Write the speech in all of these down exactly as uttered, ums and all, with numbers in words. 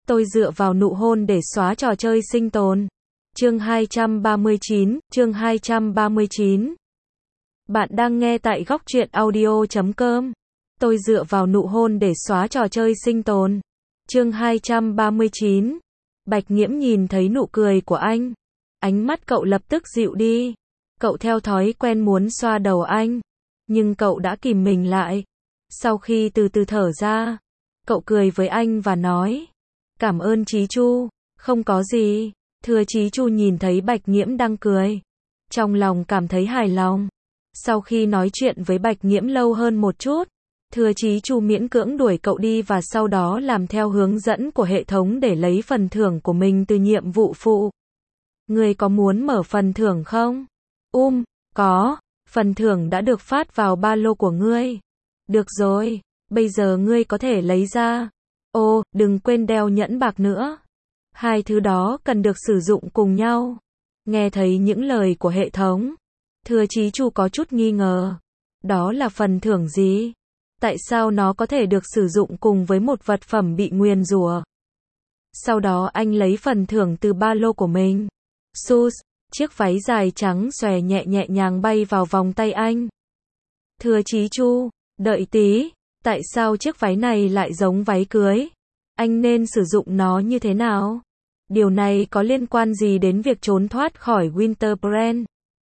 Tôi dựa vào nụ hôn để xóa trò chơi sinh tồn. Chương hai trăm ba mươi chín, chương hai trăm ba mươi chín. Bạn đang nghe tại góc truyện audio chấm com. Tôi dựa vào nụ hôn để xóa trò chơi sinh tồn. Chương hai trăm ba mươi chín. Bạch Nghiễm nhìn thấy nụ cười của anh. Ánh mắt cậu lập tức dịu đi. Cậu theo thói quen muốn xoa đầu anh. Nhưng cậu đã kìm mình lại. Sau khi từ từ thở ra, cậu cười với anh và nói: "Cảm ơn Chí Chu." "Không có gì." Thừa Chí Chu nhìn thấy Bạch Nghiễm đang cười, trong lòng cảm thấy hài lòng. Sau khi nói chuyện với Bạch Nghiễm lâu hơn một chút, Thừa Chí Chu miễn cưỡng đuổi cậu đi và sau đó làm theo hướng dẫn của hệ thống để lấy phần thưởng của mình từ nhiệm vụ phụ. "Ngươi có muốn mở phần thưởng không?" "Um, có, phần thưởng đã được phát vào ba lô của ngươi." "Được rồi, bây giờ ngươi có thể lấy ra." "Ô, đừng quên đeo nhẫn bạc nữa. Hai thứ đó cần được sử dụng cùng nhau." Nghe thấy những lời của hệ thống, Thừa Chí Chu có chút nghi ngờ. Đó là phần thưởng gì? Tại sao nó có thể được sử dụng cùng với một vật phẩm bị nguyền rủa? Sau đó anh lấy phần thưởng từ ba lô của mình. Sus, chiếc váy dài trắng xòe nhẹ nhẹ nhàng bay vào vòng tay anh. Thừa Chí Chu, đợi tí, tại sao chiếc váy này lại giống váy cưới? Anh nên sử dụng nó như thế nào? Điều này có liên quan gì đến việc trốn thoát khỏi Winterbrand?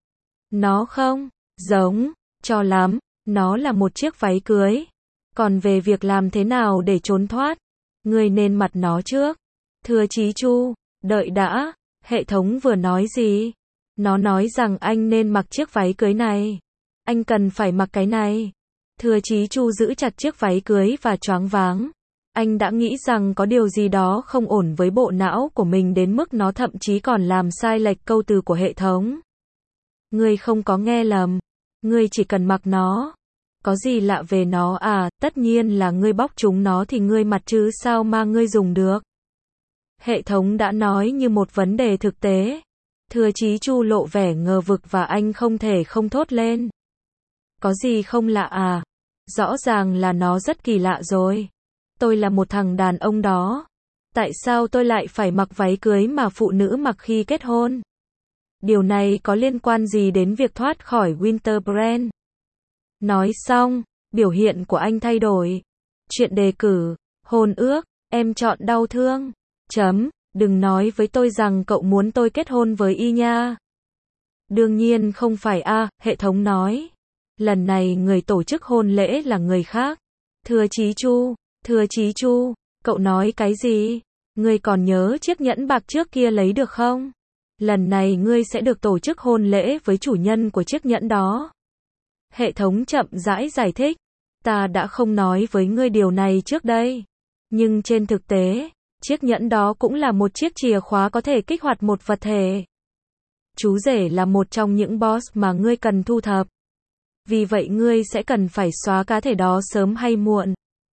Nó không giống cho lắm, nó là một chiếc váy cưới. Còn về việc làm thế nào để trốn thoát, ngươi nên mặc nó trước. Thừa Chí Chu, đợi đã, hệ thống vừa nói gì? Nó nói rằng anh nên mặc chiếc váy cưới này. Anh cần phải mặc cái này. Thừa Chí Chu giữ chặt chiếc váy cưới và choáng váng. Anh đã nghĩ rằng có điều gì đó không ổn với bộ não của mình đến mức nó thậm chí còn làm sai lệch câu từ của hệ thống. Ngươi không có nghe lầm. Ngươi chỉ cần mặc nó. Có gì lạ về nó à? Tất nhiên là ngươi bóc chúng nó thì ngươi mặc chứ sao mà ngươi dùng được. Hệ thống đã nói như một vấn đề thực tế. Thừa Chí Chu lộ vẻ ngờ vực và anh không thể không thốt lên. Có gì không lạ à? Rõ ràng là nó rất kỳ lạ rồi. Tôi là một thằng đàn ông đó. Tại sao tôi lại phải mặc váy cưới mà phụ nữ mặc khi kết hôn? Điều này có liên quan gì đến việc thoát khỏi Winterbrand? Nói xong, biểu hiện của anh thay đổi. Chuyện đề cử, hôn ước, em chọn đau thương. Chấm, đừng nói với tôi rằng cậu muốn tôi kết hôn với y nha. Đương nhiên không phải a, hệ thống nói. Lần này người tổ chức hôn lễ là người khác. Thừa Chí Chu, Thừa Chí Chu, cậu nói cái gì? Ngươi còn nhớ chiếc nhẫn bạc trước kia lấy được không? Lần này ngươi sẽ được tổ chức hôn lễ với chủ nhân của chiếc nhẫn đó. Hệ thống chậm rãi giải thích. Ta đã không nói với ngươi điều này trước đây. Nhưng trên thực tế, chiếc nhẫn đó cũng là một chiếc chìa khóa có thể kích hoạt một vật thể. Chú rể là một trong những boss mà ngươi cần thu thập. Vì vậy ngươi sẽ cần phải xóa cá thể đó sớm hay muộn.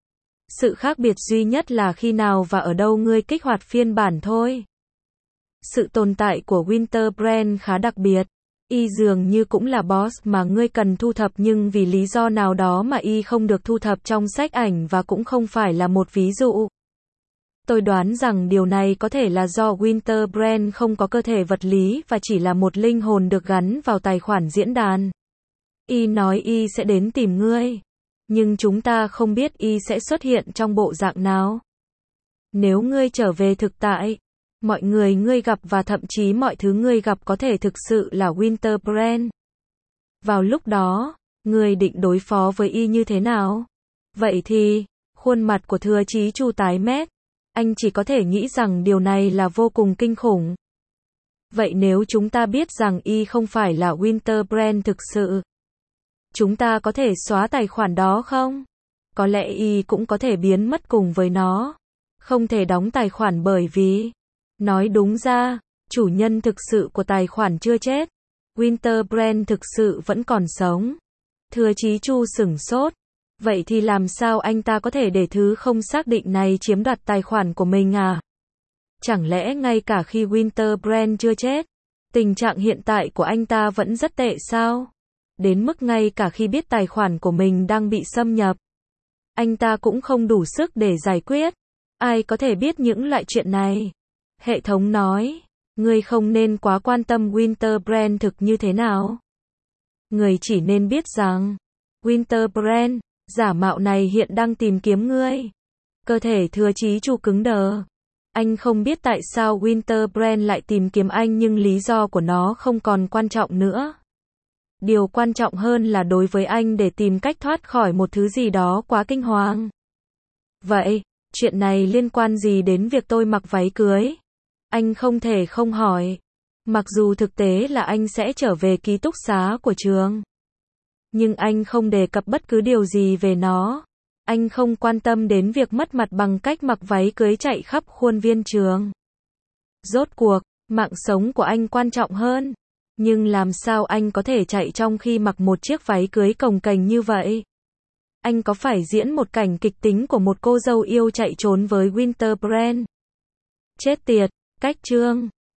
Sự khác biệt duy nhất là khi nào và ở đâu ngươi kích hoạt phiên bản thôi. Sự tồn tại của Winterbrand khá đặc biệt. Y dường như cũng là boss mà ngươi cần thu thập nhưng vì lý do nào đó mà Y không được thu thập trong sách ảnh và cũng không phải là một ví dụ. Tôi đoán rằng điều này có thể là do Winterbrand không có cơ thể vật lý và chỉ là một linh hồn được gắn vào tài khoản diễn đàn. Y nói Y sẽ đến tìm ngươi. Nhưng chúng ta không biết Y sẽ xuất hiện trong bộ dạng nào. Nếu ngươi trở về thực tại, mọi người ngươi gặp và thậm chí mọi thứ ngươi gặp có thể thực sự là Winterbrand. Vào lúc đó, ngươi định đối phó với Y như thế nào? Vậy thì, khuôn mặt của Thừa Chí Chu tái mét. Anh chỉ có thể nghĩ rằng điều này là vô cùng kinh khủng. Vậy nếu chúng ta biết rằng Y không phải là Winterbrand thực sự, chúng ta có thể xóa tài khoản đó không? Có lẽ Y cũng có thể biến mất cùng với nó. Không thể đóng tài khoản bởi vì, nói đúng ra, chủ nhân thực sự của tài khoản chưa chết. Winterbrand thực sự vẫn còn sống. Thừa Chí Chu sửng sốt. Vậy thì làm sao anh ta có thể để thứ không xác định này chiếm đoạt tài khoản của mình à? Chẳng lẽ ngay cả khi Winterbrand chưa chết, tình trạng hiện tại của anh ta vẫn rất tệ sao? Đến mức ngay cả khi biết tài khoản của mình đang bị xâm nhập, anh ta cũng không đủ sức để giải quyết. Ai có thể biết những loại chuyện này? Hệ thống nói, ngươi không nên quá quan tâm Winterbrand thực như thế nào. Ngươi chỉ nên biết rằng, Winterbrand, giả mạo này hiện đang tìm kiếm ngươi. Cơ thể thừa chí chu cứng đờ. Anh không biết tại sao Winterbrand lại tìm kiếm anh nhưng lý do của nó không còn quan trọng nữa. Điều quan trọng hơn là đối với anh để tìm cách thoát khỏi một thứ gì đó quá kinh hoàng. Vậy, chuyện này liên quan gì đến việc tôi mặc váy cưới? Anh không thể không hỏi. Mặc dù thực tế là anh sẽ trở về ký túc xá của trường. Nhưng anh không đề cập bất cứ điều gì về nó. Anh không quan tâm đến việc mất mặt bằng cách mặc váy cưới chạy khắp khuôn viên trường. Rốt cuộc, mạng sống của anh quan trọng hơn. Nhưng làm sao anh có thể chạy trong khi mặc một chiếc váy cưới cồng kềnh như vậy? Anh có phải diễn một cảnh kịch tính của một cô dâu yêu chạy trốn với Winterbrand? Chết tiệt, cách chương.